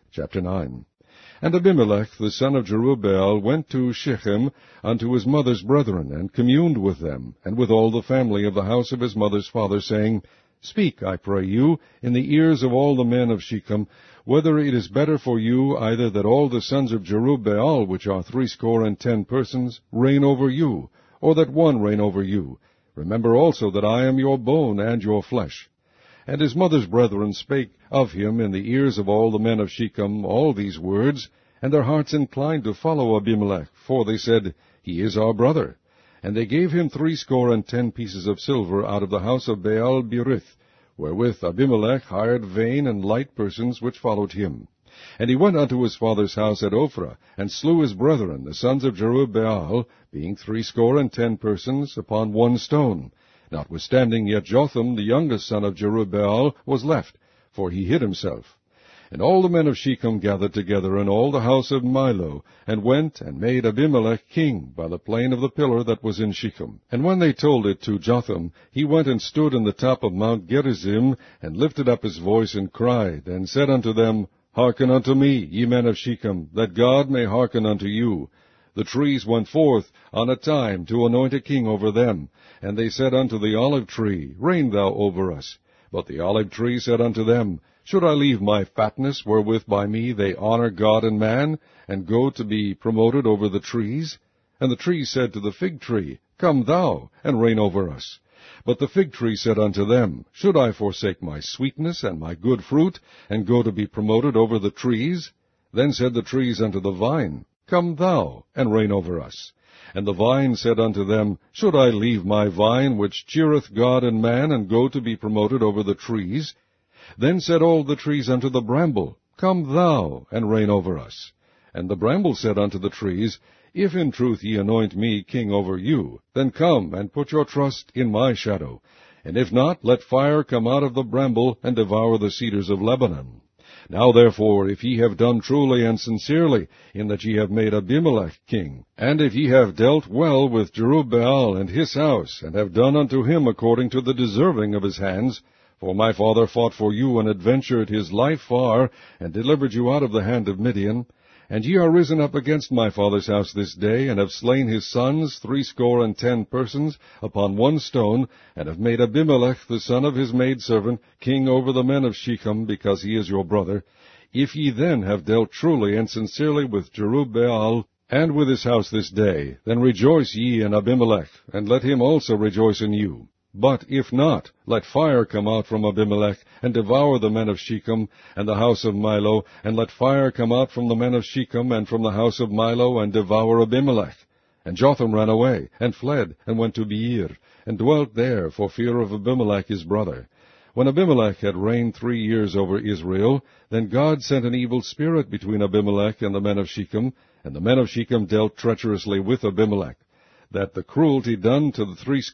Chapter 9. And Abimelech the son of Jerubbaal went to Shechem unto his mother's brethren, and communed with them, and with all the family of the house of his mother's father, saying, Speak, I pray you, in the ears of all the men of Shechem, whether it is better for you either that all the sons of Jerubbaal, which are 60 persons, reign over you, or that one reign over you. Remember also that I am your bone and your flesh. And his mother's brethren spake of him in the ears of all the men of Shechem all these words, and their hearts inclined to follow Abimelech, for they said, He is our brother. And they gave him 60 pieces of silver out of the house of Baal-berith, wherewith Abimelech hired vain and light persons which followed him. And he went unto his father's house at Ophrah, and slew his brethren, the sons of Jerubbaal, being 60 persons, upon one stone. Notwithstanding, yet Jotham, the youngest son of Jerubbaal, was left, for he hid himself. And all the men of Shechem gathered together, and all the house of Milo, and went and made Abimelech king by the plain of the pillar that was in Shechem. And when they told it to Jotham, he went and stood in the top of Mount Gerizim, and lifted up his voice, and cried, and said unto them, Hearken unto me, ye men of Shechem, that God may hearken unto you. The trees went forth on a time to anoint a king over them. And they said unto the olive tree, Reign thou over us. But the olive tree said unto them, Should I leave my fatness, wherewith by me they honor God and man, and go to be promoted over the trees? And the tree said to the fig tree, Come thou, and reign over us. But the fig tree said unto them, Should I forsake my sweetness and my good fruit, and go to be promoted over the trees? Then said the trees unto the vine, Come thou, and reign over us. And the vine said unto them, Should I leave my vine, which cheereth God and man, and go to be promoted over the trees? Then said all the trees unto the bramble, Come thou, and reign over us. And the bramble said unto the trees, If in truth ye anoint me king over you, then come and put your trust in my shadow. And if not, let fire come out of the bramble, and devour the cedars of Lebanon. Now therefore, if ye have done truly and sincerely, in that ye have made Abimelech king, and if ye have dealt well with Jerubbaal and his house, and have done unto him according to the deserving of his hands, for my father fought for you, and adventured his life far, and delivered you out of the hand of Midian, and ye are risen up against my father's house this day, and have slain his sons 60 persons, upon one stone, and have made Abimelech the son of his maidservant king over the men of Shechem, because he is your brother. If ye then have dealt truly and sincerely with Jerubbaal, and with his house this day, then rejoice ye in Abimelech, and let him also rejoice in you. But if not, let fire come out from Abimelech, and devour the men of Shechem, and the house of Milo, and let fire come out from the men of Shechem, and from the house of Milo, and devour Abimelech. And Jotham ran away, and fled, and went to Beer, and dwelt there for fear of Abimelech his brother. When Abimelech had reigned 3 years over Israel, then God sent an evil spirit between Abimelech and the men of Shechem, and the men of Shechem dealt treacherously with Abimelech, that the cruelty done to the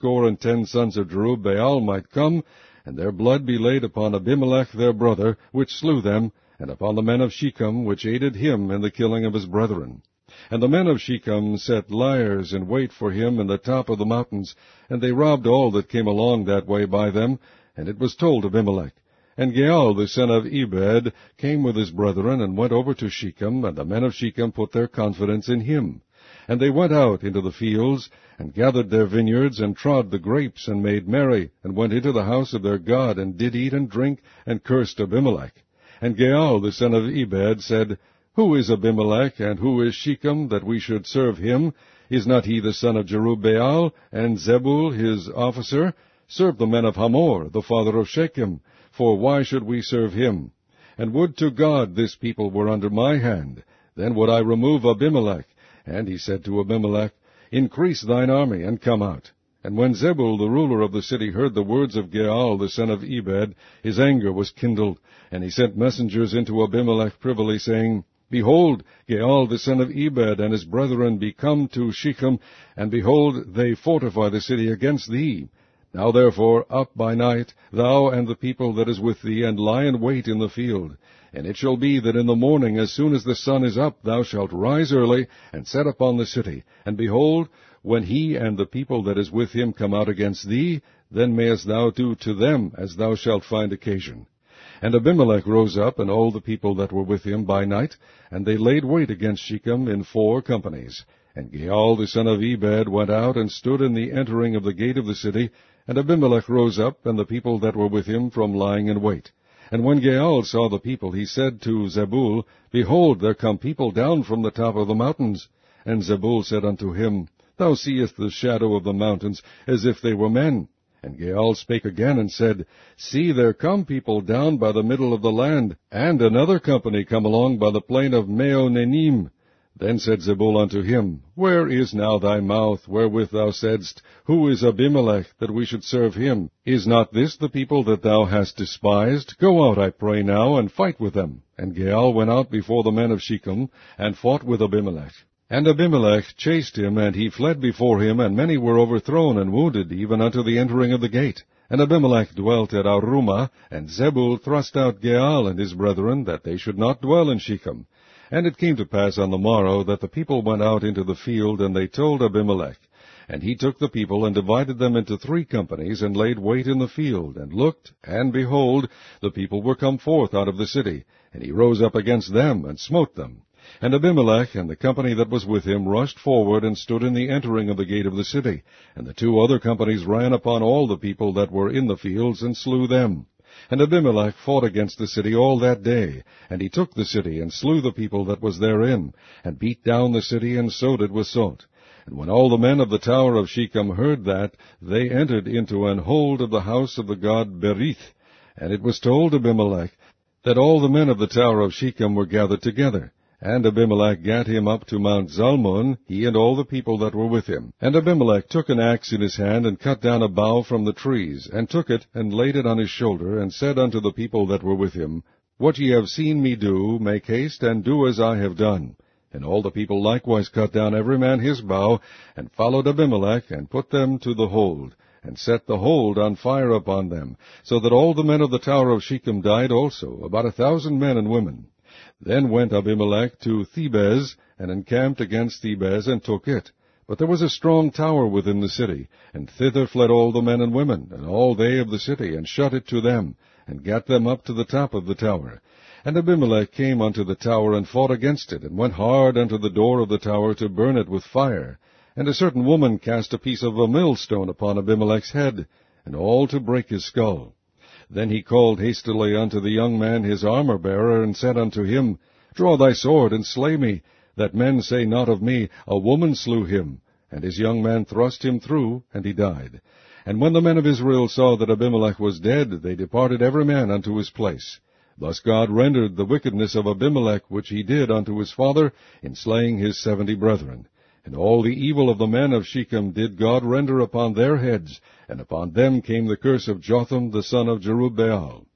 60 sons of Jerubbaal might come, and their blood be laid upon Abimelech their brother, which slew them, and upon the men of Shechem, which aided him in the killing of his brethren. And the men of Shechem set liers in wait for him in the top of the mountains, and they robbed all that came along that way by them. And it was told Abimelech. And Gaal the son of Ebed came with his brethren, and went over to Shechem, and the men of Shechem put their confidence in him. And they went out into the fields, and gathered their vineyards, and trod the grapes, and made merry, and went into the house of their God, and did eat and drink, and cursed Abimelech. And Gaal the son of Ebed said, Who is Abimelech, and who is Shechem, that we should serve him? Is not he the son of Jerubbaal, and Zebul his officer? Serve the men of Hamor, the father of Shechem, for why should we serve him? And would to God this people were under my hand, then would I remove Abimelech. And he said to Abimelech, Increase thine army, and come out. And when Zebul the ruler of the city heard the words of Gaal the son of Ebed, his anger was kindled, and he sent messengers into Abimelech privily, saying, Behold, Gaal the son of Ebed and his brethren be come to Shechem, and behold, they fortify the city against thee. Now therefore, up by night, thou and the people that is with thee, and lie in wait in the field. And it shall be that in the morning, as soon as the sun is up, thou shalt rise early, and set upon the city. And behold, when he and the people that is with him come out against thee, then mayest thou do to them as thou shalt find occasion. And Abimelech rose up, and all the people that were with him by night, and they laid wait against Shechem in 4 companies. And Gaal the son of Ebed went out, and stood in the entering of the gate of the city, and Abimelech rose up, and the people that were with him from lying in wait. And when Gaal saw the people, he said to Zebul, Behold, there come people down from the top of the mountains. And Zebul said unto him, Thou seest the shadow of the mountains, as if they were men. And Gaal spake again, and said, See, there come people down by the middle of the land, and another company come along by the plain of Meonenim. Then said Zebul unto him, Where is now thy mouth, wherewith thou saidst, Who is Abimelech, that we should serve him? Is not this the people that thou hast despised? Go out, I pray now, and fight with them. And Gaal went out before the men of Shechem, and fought with Abimelech. And Abimelech chased him, and he fled before him, and many were overthrown and wounded, even unto the entering of the gate. And Abimelech dwelt at Arumah, and Zebul thrust out Gaal and his brethren, that they should not dwell in Shechem. And it came to pass on the morrow that the people went out into the field, and they told Abimelech. And he took the people, and divided them into 3 companies, and laid wait in the field, and looked, and behold, the people were come forth out of the city. And he rose up against them, and smote them. And Abimelech and the company that was with him rushed forward, and stood in the entering of the gate of the city. And the 2 other companies ran upon all the people that were in the fields, and slew them. And Abimelech fought against the city all that day. And he took the city, and slew the people that was therein, and beat down the city, and sowed it with salt. And when all the men of the tower of Shechem heard that, they entered into an hold of the house of the god Berith. And it was told Abimelech that all the men of the tower of Shechem were gathered together. And Abimelech gat him up to Mount Zalmon, he and all the people that were with him. And Abimelech took an axe in his hand, and cut down a bough from the trees, and took it, and laid it on his shoulder, and said unto the people that were with him, What ye have seen me do, make haste, and do as I have done. And all the people likewise cut down every man his bough, and followed Abimelech, and put them to the hold, and set the hold on fire upon them, so that all the men of the tower of Shechem died also, about 1,000 men and women. Then went Abimelech to Thebez, and encamped against Thebez, and took it. But there was a strong tower within the city, and thither fled all the men and women, and all they of the city, and shut it to them, and gat them up to the top of the tower. And Abimelech came unto the tower, and fought against it, and went hard unto the door of the tower to burn it with fire. And a certain woman cast a piece of a millstone upon Abimelech's head, and all to break his skull. Then he called hastily unto the young man his armor-bearer, and said unto him, Draw thy sword, and slay me, that men say not of me, A woman slew him. And his young man thrust him through, and he died. And when the men of Israel saw that Abimelech was dead, they departed every man unto his place. Thus God rendered the wickedness of Abimelech, which he did unto his father, in slaying his 70 brethren. And all the evil of the men of Shechem did God render upon their heads, and upon them came the curse of Jotham the son of Jerubbaal.